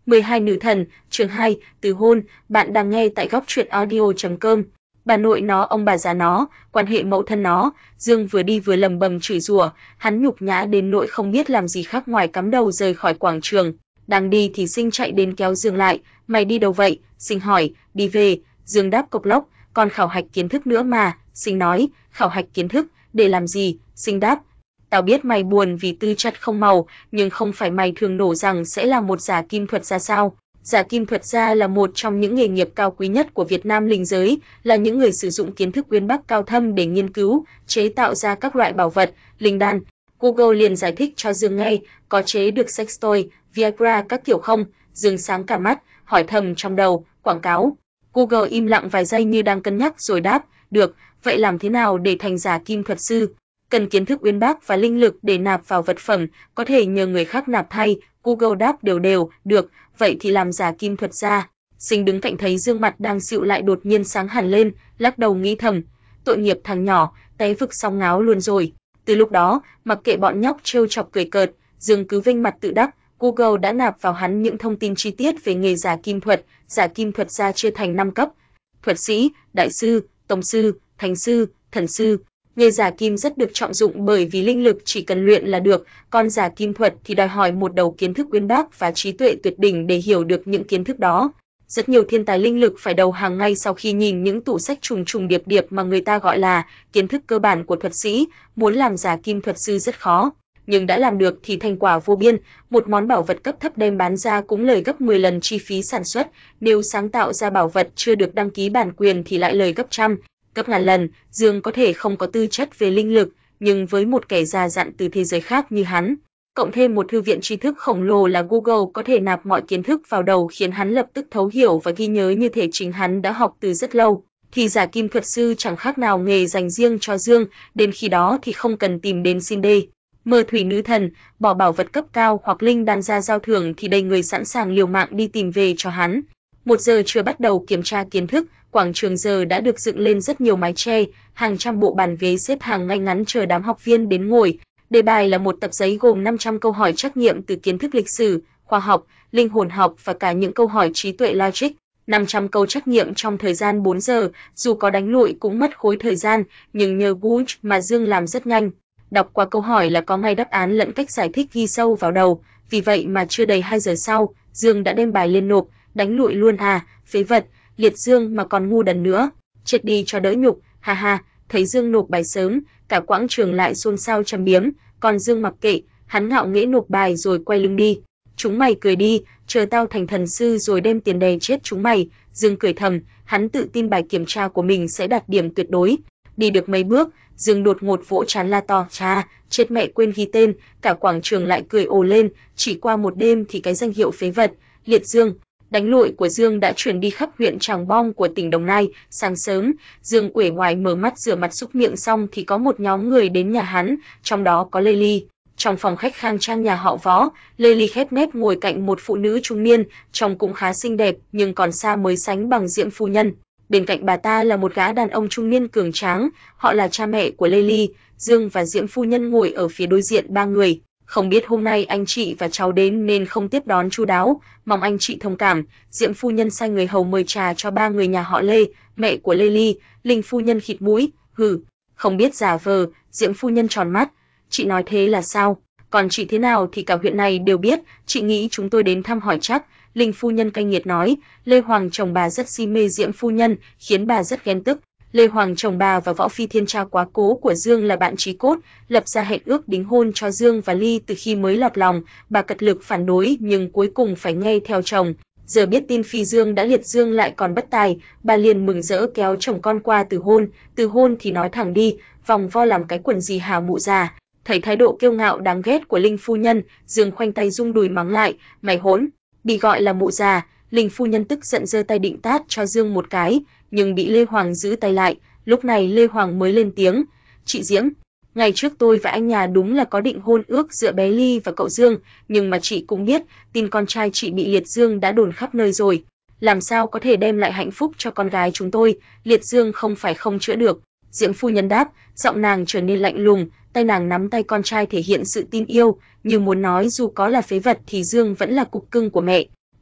12 nữ thần, chương 2, từ hôn, bạn đang nghe tại góc truyện audio.com. Bà nội nó, ông bà già nó, quan hệ mẫu thân nó, Dương vừa đi vừa lầm bầm chửi rủa, hắn nhục nhã đến nỗi không biết làm gì khác ngoài cắm đầu rời khỏi quảng trường. Đang đi thì Sinh chạy đến kéo Dương lại, mày đi đâu vậy? Sinh hỏi, đi về. Dương đáp cộc lốc, còn khảo hạch kiến thức nữa mà. Sinh nói, khảo hạch kiến thức, để làm gì? Sinh đáp, tao biết mày buồn vì tư chất không màu, nhưng không phải mày thường nổ rằng sẽ là một giả kim thuật gia sao? Giả kim thuật gia là một trong những nghề nghiệp cao quý nhất của Việt Nam linh giới, là những người sử dụng kiến thức uyên bác cao thâm để nghiên cứu, chế tạo ra các loại bảo vật, linh đan. Google liền giải thích cho Dương nghe, có chế được sex toy, Viagra các kiểu không? Dương sáng cả mắt, hỏi thầm trong đầu, quảng cáo. Google im lặng vài giây như đang cân nhắc rồi đáp, được, vậy làm thế nào để thành giả kim thuật sư? Cần kiến thức uyên bác và linh lực để nạp vào vật phẩm, có thể nhờ người khác nạp thay. Google đáp đều đều, được, vậy thì làm giả kim thuật gia. Sinh đứng cạnh thấy Dương mặt đang dịu lại đột nhiên sáng hẳn lên, lắc đầu nghĩ thầm, tội nghiệp thằng nhỏ, té vực xong ngáo luôn rồi. Từ lúc đó, mặc kệ bọn nhóc trêu chọc cười cợt, Dương cứ vênh mặt tự đắc. Google đã nạp vào hắn những thông tin chi tiết về nghề giả kim thuật gia chia thành 5 cấp: thuật sĩ, đại sư, tông sư, thánh sư, thần sư. Nghề giả kim rất được trọng dụng bởi vì linh lực chỉ cần luyện là được, còn giả kim thuật thì đòi hỏi một đầu kiến thức uyên bác và trí tuệ tuyệt đỉnh để hiểu được những kiến thức đó. Rất nhiều thiên tài linh lực phải đầu hàng ngay sau khi nhìn những tủ sách trùng trùng điệp điệp mà người ta gọi là kiến thức cơ bản của thuật sĩ, muốn làm giả kim thuật sư rất khó. Nhưng đã làm được thì thành quả vô biên, một món bảo vật cấp thấp đem bán ra cũng lời gấp 10 lần chi phí sản xuất, nếu sáng tạo ra bảo vật chưa được đăng ký bản quyền thì lại lời gấp trăm, gấp ngàn lần. Dương có thể không có tư chất về linh lực, nhưng với một kẻ già dặn từ thế giới khác như hắn, cộng thêm một thư viện tri thức khổng lồ là Google có thể nạp mọi kiến thức vào đầu khiến hắn lập tức thấu hiểu và ghi nhớ như thể chính hắn đã học từ rất lâu, thì giả kim thuật sư chẳng khác nào nghề dành riêng cho Dương, đến khi đó thì không cần tìm đến xin đê. Mơ thủy nữ thần, bỏ bảo vật cấp cao hoặc linh đan ra giao thưởng thì đầy người sẵn sàng liều mạng đi tìm về cho hắn. 1 giờ chưa bắt đầu kiểm tra kiến thức, quảng trường giờ đã được dựng lên rất nhiều mái che, hàng trăm bộ bàn ghế xếp hàng ngay ngắn chờ đám học viên đến ngồi. Đề bài là một tập giấy gồm 500 câu hỏi trắc nghiệm từ kiến thức lịch sử, khoa học, linh hồn học và cả những câu hỏi trí tuệ logic. 500 câu trắc nghiệm trong thời gian 4 giờ, dù có đánh lụi cũng mất khối thời gian, nhưng nhờ Google mà Dương làm rất nhanh. Đọc qua câu hỏi là có ngay đáp án lẫn cách giải thích ghi sâu vào đầu, vì vậy mà chưa đầy 2 giờ sau, Dương đã đem bài lên nộp. Đánh lụi luôn à, phế vật, liệt Dương mà còn ngu đần nữa, chết đi cho đỡ nhục, ha ha. Thấy Dương nộp bài sớm, cả quãng trường lại xôn xao châm biếm, còn Dương mặc kệ, hắn ngạo nghễ nộp bài rồi quay lưng đi. Chúng mày cười đi, chờ tao thành thần sư rồi đem tiền đè chết chúng mày. Dương cười thầm, hắn tự tin bài kiểm tra của mình sẽ đạt điểm tuyệt đối. Đi được mấy bước, Dương đột ngột vỗ trán la to, cha, chết mẹ quên ghi tên. Cả quảng trường lại cười ồ lên, chỉ qua một đêm thì cái danh hiệu phế vật, liệt Dương, đánh lụi của Dương đã truyền đi khắp huyện Tràng Bom của tỉnh Đồng Nai. Sáng sớm, Dương uể oải mở mắt rửa mặt súc miệng xong thì có một nhóm người đến nhà hắn, trong đó có Lê Ly. Trong phòng khách khang trang nhà họ Võ, Lê Ly khép nép ngồi cạnh một phụ nữ trung niên, trông cũng khá xinh đẹp nhưng còn xa mới sánh bằng Diễm phu nhân. Bên cạnh bà ta là một gã đàn ông trung niên cường tráng, họ là cha mẹ của Lê Ly. Dương và Diễm phu nhân ngồi ở phía đối diện ba người. Không biết hôm nay anh chị và cháu đến nên không tiếp đón chu đáo, mong anh chị thông cảm. Diễm phu nhân sai người hầu mời trà cho ba người nhà họ Lê, mẹ của Lê Ly. Linh phu nhân khịt mũi, hừ, không biết giả vờ. Diễm phu nhân tròn mắt, chị nói thế là sao? Còn chị thế nào thì cả huyện này đều biết, chị nghĩ chúng tôi đến thăm hỏi chắc. Linh phu nhân cay nghiệt nói, Lê Hoàng chồng bà rất si mê Diễm phu nhân, khiến bà rất ghen tức. Lê Hoàng chồng bà và Võ Phi Thiên cha quá cố của Dương là bạn chí cốt, lập ra hẹn ước đính hôn cho Dương và Ly từ khi mới lọt lòng, bà cật lực phản đối nhưng cuối cùng phải nghe theo chồng. Giờ biết tin Phi Dương đã liệt Dương lại còn bất tài, bà liền mừng rỡ kéo chồng con qua từ hôn thì nói thẳng đi, vòng vo làm cái quần gì hả mụ già. Thấy thái độ kiêu ngạo đáng ghét của Linh phu nhân, Dương khoanh tay rung đùi mắng lại, mày hỗn, bị gọi là mụ già. Linh phu nhân tức giận giơ tay định tát cho Dương một cái, nhưng bị Lê Hoàng giữ tay lại. Lúc này Lê Hoàng mới lên tiếng, chị Diễm, ngày trước tôi và anh nhà đúng là có định hôn ước giữa bé Ly và cậu Dương, nhưng mà chị cũng biết, tin con trai chị bị liệt dương đã đồn khắp nơi rồi. Làm sao có thể đem lại hạnh phúc cho con gái chúng tôi, liệt dương không phải không chữa được. Diễm phu nhân đáp, giọng nàng trở nên lạnh lùng, tay nàng nắm tay con trai thể hiện sự tin yêu, như muốn nói dù có là phế vật thì Dương vẫn là cục cưng của mẹ.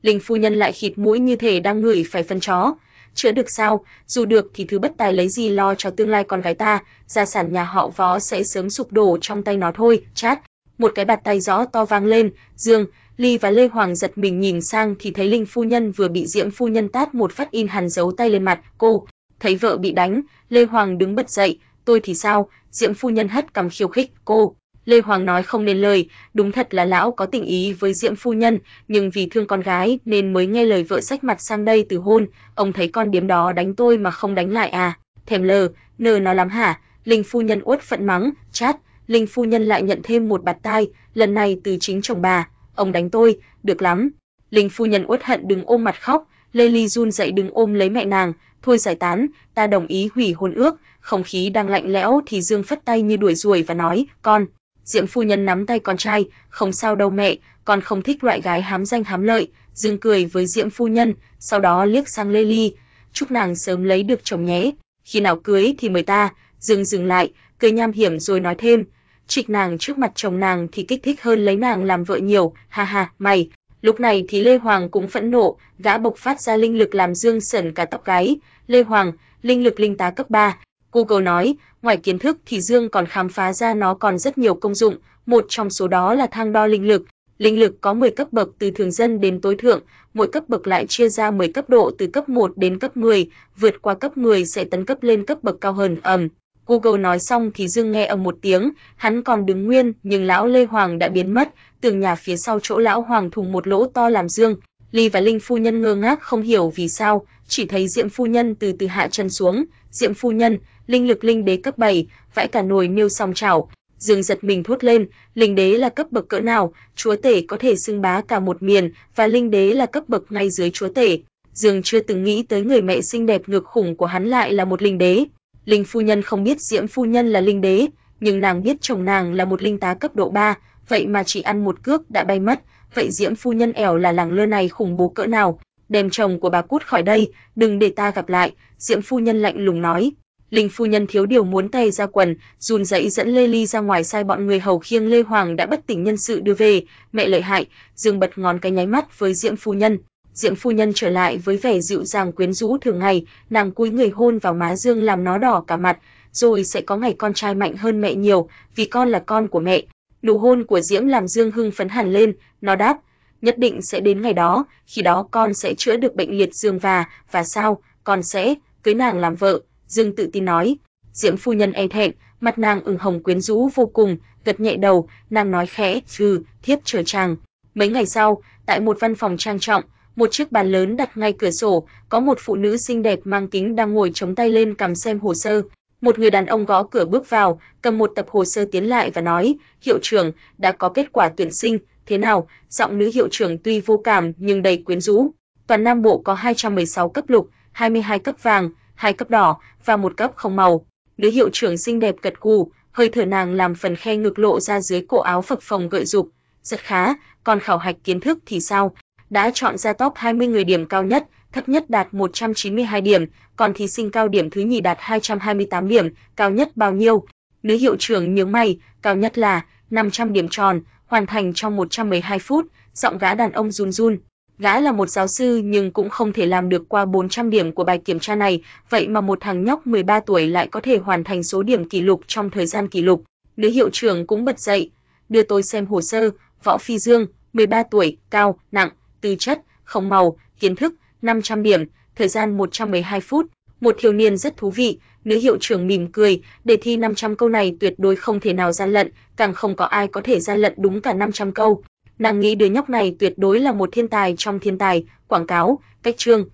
Linh phu nhân lại khịt mũi như thể đang ngửi phải phân chó. Chữa được sao? Dù được thì thứ bất tài lấy gì lo cho tương lai con gái ta, gia sản nhà họ Võ sẽ sớm sụp đổ trong tay nó thôi. Chát, một cái bạt tay rõ to vang lên. Dương, Ly và Lê Hoàng giật mình nhìn sang thì thấy Linh phu nhân vừa bị Diễm phu nhân tát một phát in hằn dấu tay lên mặt. Cô thấy vợ bị đánh, Lê Hoàng đứng bật dậy. Tôi thì sao? Diễm phu nhân hất cằm khiêu khích. Cô Lê Hoàng nói không nên lời, đúng thật là lão có tình ý với Diễm phu nhân, nhưng vì thương con gái nên mới nghe lời vợ xách mặt sang đây từ hôn. Ông thấy con điếm đó đánh tôi mà không đánh lại à? Thèm nờ nó lắm hả? Linh phu nhân uất phẫn mắng. Chát, Linh phu nhân lại nhận thêm một bạt tai, lần này từ chính chồng bà. Ông đánh tôi, được lắm. Linh phu nhân uất hận đứng ôm mặt khóc. Lê Ly run dậy đứng ôm lấy mẹ nàng. Thôi giải tán, ta đồng ý hủy hôn ước. Không khí đang lạnh lẽo thì Dương phất tay như đuổi ruồi và nói, con. Diễm phu nhân nắm tay con trai, không sao đâu mẹ, con không thích loại gái hám danh hám lợi. Dương cười với Diễm phu nhân, sau đó liếc sang Lê Ly, chúc nàng sớm lấy được chồng nhé. Khi nào cưới thì mời ta. Dương dừng lại, cười nham hiểm rồi nói thêm, trịch nàng trước mặt chồng nàng thì kích thích hơn lấy nàng làm vợ nhiều, ha ha, mày. Lúc này thì Lê Hoàng cũng phẫn nộ, gã bộc phát ra linh lực làm Dương sởn cả tóc gáy. Lê Hoàng, linh lực linh tá cấp 3. Google nói, ngoài kiến thức thì Dương còn khám phá ra nó còn rất nhiều công dụng, một trong số đó là thang đo linh lực. Linh lực có 10 cấp bậc từ thường dân đến tối thượng, mỗi cấp bậc lại chia ra 10 cấp độ từ cấp 1 đến cấp 10, vượt qua cấp 10 sẽ tấn cấp lên cấp bậc cao hơn. Google nói xong thì Dương nghe ầm một tiếng, hắn còn đứng nguyên nhưng lão Lê Hoàng đã biến mất, tường nhà phía sau chỗ lão Hoàng thủng một lỗ to làm Dương. Ly và Linh phu nhân ngơ ngác không hiểu vì sao, chỉ thấy Diệm phu nhân từ từ hạ chân xuống. Diệm phu nhân, linh lực linh đế cấp 7, vãi cả nồi niêu song chảo. Dương giật mình thốt lên, linh đế là cấp bậc cỡ nào? Chúa tể có thể xưng bá cả một miền, và linh đế là cấp bậc ngay dưới chúa tể. Dương chưa từng nghĩ tới người mẹ xinh đẹp ngược khủng của hắn lại là một linh đế. Linh phu nhân không biết Diễm phu nhân là linh đế, nhưng nàng biết chồng nàng là một linh tá cấp độ 3, vậy mà chỉ ăn một cước đã bay mất. Vậy Diễm phu nhân ẻo là làng lơ này khủng bố cỡ nào? Đem chồng của bà cút khỏi đây, đừng để ta gặp lại. Diễm phu nhân lạnh lùng nói. Linh phu nhân thiếu điều muốn tay ra quần, run rẩy dẫn Lê Ly ra ngoài sai bọn người hầu khiêng Lê Hoàng đã bất tỉnh nhân sự đưa về. Mẹ lợi hại, Dương bật ngón cái nháy mắt với Diễm phu nhân. Diễm phu nhân trở lại với vẻ dịu dàng quyến rũ thường ngày, nàng cúi người hôn vào má Dương làm nó đỏ cả mặt, rồi sẽ có ngày con trai mạnh hơn mẹ nhiều, vì con là con của mẹ. Nụ hôn của Diễm làm Dương hưng phấn hẳn lên, nó đáp, nhất định sẽ đến ngày đó, khi đó con sẽ chữa được bệnh liệt dương và sao, con sẽ cưới nàng làm vợ. Dương tự tin nói. Diễm phu nhân e thẹn, mặt nàng ửng hồng quyến rũ vô cùng, gật nhẹ đầu, nàng nói khẽ, thiếp chờ chàng. Mấy ngày sau, tại một văn phòng trang trọng, một chiếc bàn lớn đặt ngay cửa sổ, có một phụ nữ xinh đẹp mang kính đang ngồi chống tay lên cằm xem hồ sơ. Một người đàn ông gõ cửa bước vào, cầm một tập hồ sơ tiến lại và nói, hiệu trưởng, đã có kết quả tuyển sinh, thế nào? Giọng nữ hiệu trưởng tuy vô cảm nhưng đầy quyến rũ. Toàn Nam Bộ có 216 cấp lục, 22 cấp vàng, 2 cấp đỏ và 1 cấp không màu. Nữ hiệu trưởng xinh đẹp gật gù, hơi thở nàng làm phần khe ngực lộ ra dưới cổ áo phập phồng gợi dục. Rất khá, còn khảo hạch kiến thức thì sao? Đã chọn ra top 20 người điểm cao nhất, thấp nhất đạt 192 điểm, còn thí sinh cao điểm thứ nhì đạt 228 điểm, cao nhất bao nhiêu? Nữ hiệu trưởng nhướng mày, cao nhất là 500 điểm tròn, hoàn thành trong 112 phút, giọng gã đàn ông run run. Gã là một giáo sư nhưng cũng không thể làm được qua 400 điểm của bài kiểm tra này, vậy mà một thằng nhóc 13 tuổi lại có thể hoàn thành số điểm kỷ lục trong thời gian kỷ lục. Nữ hiệu trưởng cũng bật dậy, đưa tôi xem hồ sơ. Võ Phi Dương, 13 tuổi, cao, nặng, tư chất, không màu, kiến thức, 500 điểm, thời gian 112 phút. Một thiếu niên rất thú vị, nữ hiệu trưởng mỉm cười, đề thi 500 câu này tuyệt đối không thể nào gian lận, càng không có ai có thể gian lận đúng cả 500 câu. Nàng nghĩ đứa nhóc này tuyệt đối là một thiên tài trong thiên tài. Quảng cáo, cách chương.